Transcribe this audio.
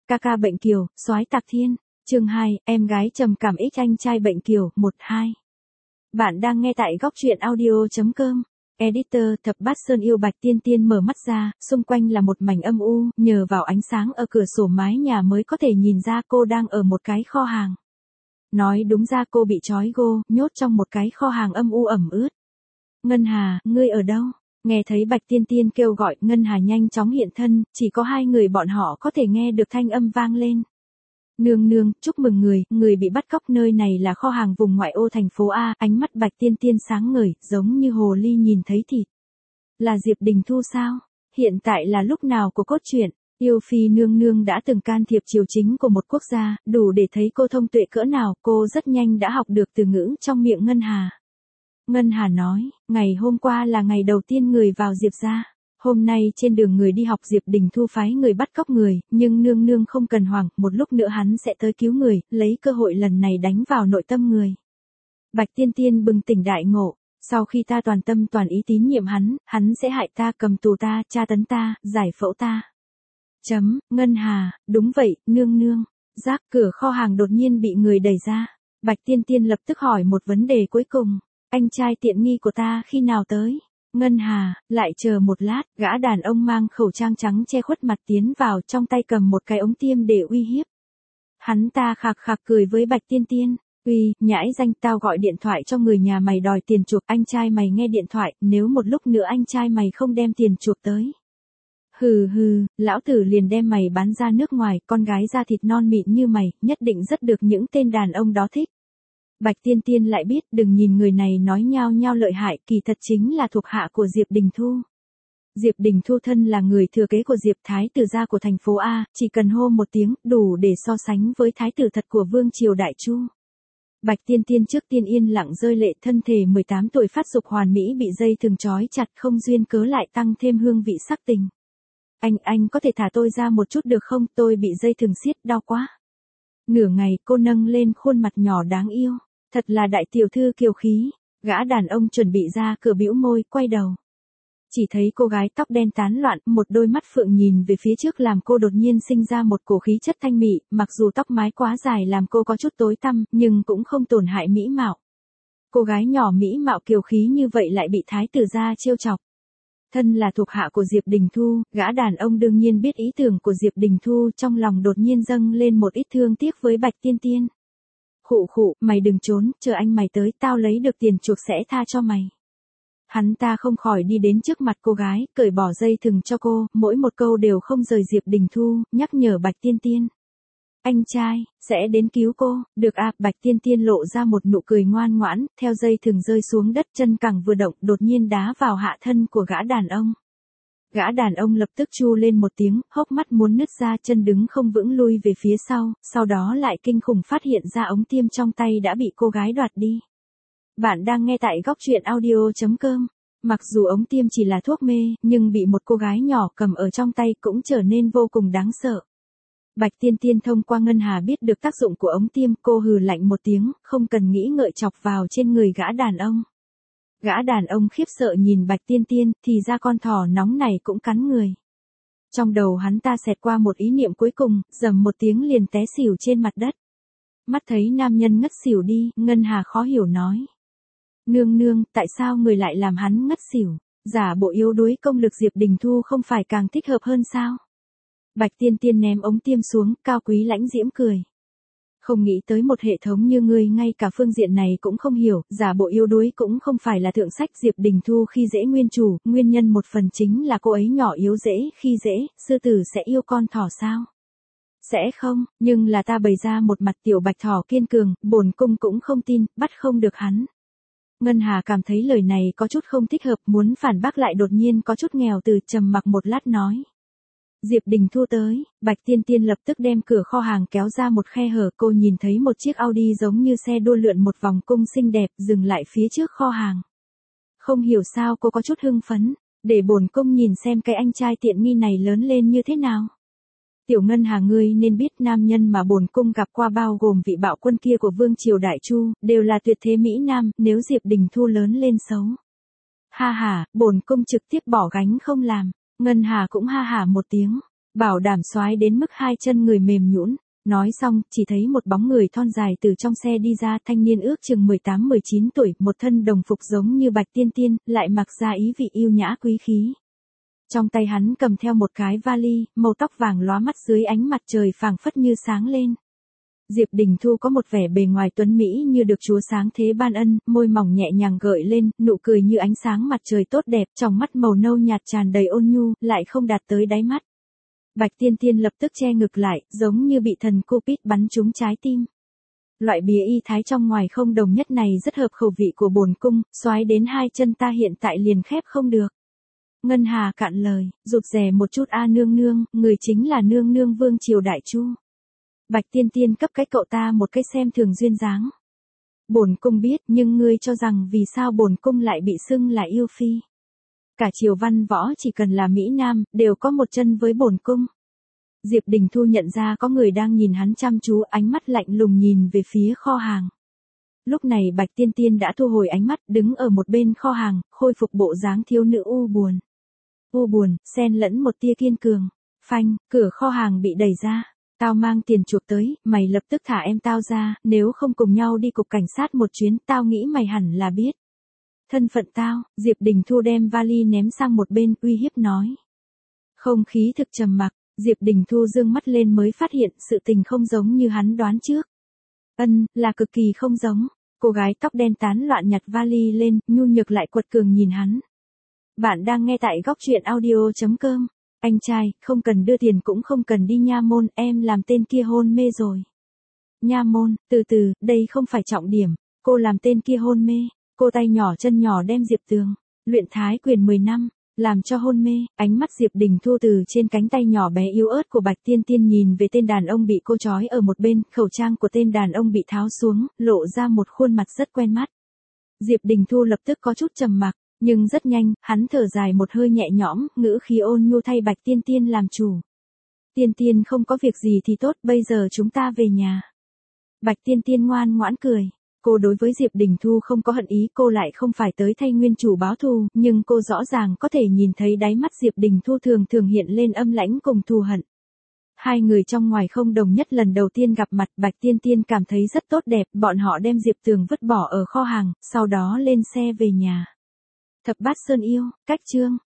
Ca ca bệnh kiều, soái tạc thiên. Chương 2, em gái trầm cảm X anh trai bệnh kiều, 1-2. Bạn đang nghe tại góc truyện audio.com. Editor Thập Bát Sơn yêu Bạch Tiên Tiên mở mắt ra, xung quanh là một mảnh âm u, nhờ vào ánh sáng ở cửa sổ mái nhà mới có thể nhìn ra cô đang ở một cái kho hàng. Nói đúng ra cô bị trói gô, nhốt trong một cái kho hàng âm u ẩm ướt. Ngân Hà, ngươi ở đâu? Nghe thấy Bạch Tiên Tiên kêu gọi, Ngân Hà nhanh chóng hiện thân, chỉ có hai người bọn họ có thể nghe được thanh âm vang lên. Nương nương, chúc mừng người bị bắt cóc, nơi này là kho hàng vùng ngoại ô thành phố A, ánh mắt Bạch Tiên Tiên sáng ngời, giống như hồ ly nhìn thấy thịt. Là Diệp Đình Thu sao? Hiện tại là lúc nào của cốt truyện? Yêu phi nương nương đã từng can thiệp triều chính của một quốc gia, đủ để thấy cô thông tuệ cỡ nào, cô rất nhanh đã học được từ ngữ trong miệng Ngân Hà. Ngân Hà nói, ngày hôm qua là ngày đầu tiên người vào Diệp gia. Hôm nay trên đường người đi học Diệp Đình Thu phái người bắt cóc người, nhưng nương nương không cần hoảng, một lúc nữa hắn sẽ tới cứu người, lấy cơ hội lần này đánh vào nội tâm người. Bạch Tiên Tiên bừng tỉnh đại ngộ, sau khi ta toàn tâm toàn ý tín nhiệm hắn sẽ hại ta, cầm tù ta, tra tấn ta, giải phẫu ta. Ngân Hà, đúng vậy, nương nương. Rác, cửa kho hàng đột nhiên bị người đẩy ra. Bạch Tiên Tiên lập tức hỏi một vấn đề cuối cùng. Anh trai tiện nghi của ta khi nào tới? Ngân Hà, lại chờ một lát, gã đàn ông mang khẩu trang trắng che khuất mặt tiến vào, trong tay cầm một cái ống tiêm để uy hiếp. Hắn ta khạc khạc cười với Bạch Tiên Tiên. Uy, nhãi danh, tao gọi điện thoại cho người nhà mày đòi tiền chuộc, anh trai mày nghe điện thoại, nếu một lúc nữa anh trai mày không đem tiền chuộc tới. Hừ, lão tử liền đem mày bán ra nước ngoài, con gái da thịt non mịn như mày, nhất định rất được những tên đàn ông đó thích. Bạch Tiên Tiên lại biết, đừng nhìn người này nói nhao nhao lợi hại, kỳ thật chính là thuộc hạ của Diệp Đình Thu. Diệp Đình Thu thân là người thừa kế của Diệp Thái tử gia của thành phố A, chỉ cần hô một tiếng, đủ để so sánh với thái tử thật của Vương Triều Đại Chu. Bạch Tiên Tiên trước tiên yên lặng rơi lệ, thân thể 18 tuổi phát dục hoàn mỹ bị dây thừng trói chặt, không duyên cớ lại tăng thêm hương vị sắc tình. Anh có thể thả tôi ra một chút được không, tôi bị dây thừng siết, đau quá. Nửa ngày cô nâng lên khuôn mặt nhỏ đáng yêu. Thật là đại tiểu thư kiều khí. Gã đàn ông chuẩn bị ra cửa bĩu môi, quay đầu. Chỉ thấy cô gái tóc đen tán loạn, một đôi mắt phượng nhìn về phía trước làm cô đột nhiên sinh ra một cổ khí chất thanh mị, mặc dù tóc mái quá dài làm cô có chút tối tăm, nhưng cũng không tổn hại mỹ mạo. Cô gái nhỏ mỹ mạo kiều khí như vậy lại bị thái tử gia trêu chọc. Thân là thuộc hạ của Diệp Đình Thu, gã đàn ông đương nhiên biết ý tưởng của Diệp Đình Thu, trong lòng đột nhiên dâng lên một ít thương tiếc với Bạch Tiên Tiên. Khụ, mày đừng trốn, chờ anh mày tới, tao lấy được tiền chuộc sẽ tha cho mày. Hắn ta không khỏi đi đến trước mặt cô gái, cởi bỏ dây thừng cho cô, mỗi một câu đều không rời Diệp Đình Thu, nhắc nhở Bạch Tiên Tiên. Anh trai, sẽ đến cứu cô, được à, Bạch Tiên Tiên lộ ra một nụ cười ngoan ngoãn, theo dây thừng rơi xuống đất, chân cẳng vừa động, đột nhiên đá vào hạ thân của gã đàn ông. Gã đàn ông lập tức chu lên một tiếng, hốc mắt muốn nứt ra, chân đứng không vững lui về phía sau đó lại kinh khủng phát hiện ra ống tiêm trong tay đã bị cô gái đoạt đi. Bạn đang nghe tại góc truyện audio.com. Mặc dù ống tiêm chỉ là thuốc mê, nhưng bị một cô gái nhỏ cầm ở trong tay cũng trở nên vô cùng đáng sợ. Bạch Tiên Tiên thông qua Ngân Hà biết được tác dụng của ống tiêm, cô hừ lạnh một tiếng, không cần nghĩ ngợi chọc vào trên người gã đàn ông. Gã đàn ông khiếp sợ nhìn Bạch Tiên Tiên, thì ra con thỏ nóng này cũng cắn người. Trong đầu hắn ta xẹt qua một ý niệm cuối cùng, rầm một tiếng liền té xỉu trên mặt đất. Mắt thấy nam nhân ngất xỉu đi, Ngân Hà khó hiểu nói. Nương, tại sao người lại làm hắn ngất xỉu? Giả bộ yếu đuối công lực Diệp Đình Thu không phải càng thích hợp hơn sao? Bạch Tiên Tiên ném ống tiêm xuống, cao quý lãnh diễm cười. Không nghĩ tới một hệ thống như ngươi ngay cả phương diện này cũng không hiểu, giả bộ yếu đuối cũng không phải là thượng sách. Diệp Đình Thu khi dễ nguyên chủ, nguyên nhân một phần chính là cô ấy nhỏ yếu dễ khi dễ, sư tử sẽ yêu con thỏ sao? Sẽ không, nhưng là ta bày ra một mặt tiểu bạch thỏ kiên cường, bổn cung cũng không tin, bắt không được hắn. Ngân Hà cảm thấy lời này có chút không thích hợp, muốn phản bác lại đột nhiên có chút nghèo từ, trầm mặc một lát nói. Diệp Đình Thu tới, Bạch Tiên Tiên lập tức đem cửa kho hàng kéo ra một khe hở, cô nhìn thấy một chiếc Audi giống như xe đua lượn một vòng cung xinh đẹp, dừng lại phía trước kho hàng. Không hiểu sao cô có chút hưng phấn, để bổn cung nhìn xem cái anh trai tiện nghi này lớn lên như thế nào. Tiểu Ngân Hà, ngươi nên biết nam nhân mà bổn cung gặp qua bao gồm vị bạo quân kia của Vương Triều Đại Chu, đều là tuyệt thế mỹ nam, nếu Diệp Đình Thu lớn lên xấu. Ha ha, bổn cung trực tiếp bỏ gánh không làm. Ngân Hà cũng ha hả một tiếng. Bảo đảm soái đến mức hai chân người mềm nhũn. Nói xong, chỉ thấy một bóng người thon dài từ trong xe đi ra, thanh niên ước chừng 18-19 tuổi, một thân đồng phục giống như Bạch Tiên Tiên, lại mặc ra ý vị yêu nhã quý khí. Trong tay hắn cầm theo một cái vali, màu tóc vàng lóa mắt dưới ánh mặt trời phảng phất như sáng lên. Diệp Đình Thu có một vẻ bề ngoài tuấn mỹ như được Chúa sáng thế ban ân, môi mỏng nhẹ nhàng gợi lên, nụ cười như ánh sáng mặt trời tốt đẹp, trong mắt màu nâu nhạt tràn đầy ôn nhu, lại không đạt tới đáy mắt. Bạch Tiên Tiên lập tức che ngực lại, giống như bị thần Cupid bắn trúng trái tim. Loại bìa y thái trong ngoài không đồng nhất này rất hợp khẩu vị của bổn cung, soái đến hai chân ta hiện tại liền khép không được. Ngân Hà cạn lời, rụt rè một chút a nương nương, người chính là nương nương vương triều đại chu. Bạch Tiên Tiên cấp cái cậu ta một cái xem thường duyên dáng. Bổn cung biết, nhưng ngươi cho rằng vì sao bổn cung lại bị xưng là yêu phi? Cả triều văn võ chỉ cần là Mỹ Nam, đều có một chân với bổn cung. Diệp Đình Thu nhận ra có người đang nhìn hắn chăm chú, ánh mắt lạnh lùng nhìn về phía kho hàng. Lúc này Bạch Tiên Tiên đã thu hồi ánh mắt, đứng ở một bên kho hàng, khôi phục bộ dáng thiếu nữ u buồn. U buồn, xen lẫn một tia kiên cường. Phanh, cửa kho hàng bị đẩy ra. Tao mang tiền chuộc tới, mày lập tức thả em tao ra, nếu không cùng nhau đi cục cảnh sát một chuyến, tao nghĩ mày hẳn là biết. Thân phận tao, Diệp Đình Thu đem vali ném sang một bên, uy hiếp nói. Không khí thực trầm mặc, Diệp Đình Thu dương mắt lên mới phát hiện sự tình không giống như hắn đoán trước. Là cực kỳ không giống. Cô gái tóc đen tán loạn nhặt vali lên, nhu nhược lại quật cường nhìn hắn. Bạn đang nghe tại góc truyện audio.com. Anh trai, không cần đưa tiền cũng không cần đi nha môn, em làm tên kia hôn mê rồi. Nha môn, từ từ, đây không phải trọng điểm. Cô làm tên kia hôn mê. Cô tay nhỏ chân nhỏ đem Diệp Tường, luyện thái quyền 10 năm, làm cho hôn mê. Ánh mắt Diệp Đình Thu từ trên cánh tay nhỏ bé yếu ớt của Bạch Tiên Tiên nhìn về tên đàn ông bị cô trói ở một bên, khẩu trang của tên đàn ông bị tháo xuống, lộ ra một khuôn mặt rất quen mắt. Diệp Đình Thu lập tức có chút trầm mặc, nhưng rất nhanh, hắn thở dài một hơi nhẹ nhõm, ngữ khí ôn nhu thay Bạch Tiên Tiên làm chủ. Tiên Tiên không có việc gì thì tốt, bây giờ chúng ta về nhà. Bạch Tiên Tiên ngoan ngoãn cười. Cô đối với Diệp Đình Thu không có hận ý, cô lại không phải tới thay nguyên chủ báo thù, nhưng cô rõ ràng có thể nhìn thấy đáy mắt Diệp Đình Thu thường thường hiện lên âm lãnh cùng thù hận. Hai người trong ngoài không đồng nhất lần đầu tiên gặp mặt, Bạch Tiên Tiên cảm thấy rất tốt đẹp, bọn họ đem Diệp Tường vứt bỏ ở kho hàng, sau đó lên xe về nhà. Thập Bát Sơn Yêu, cách chương.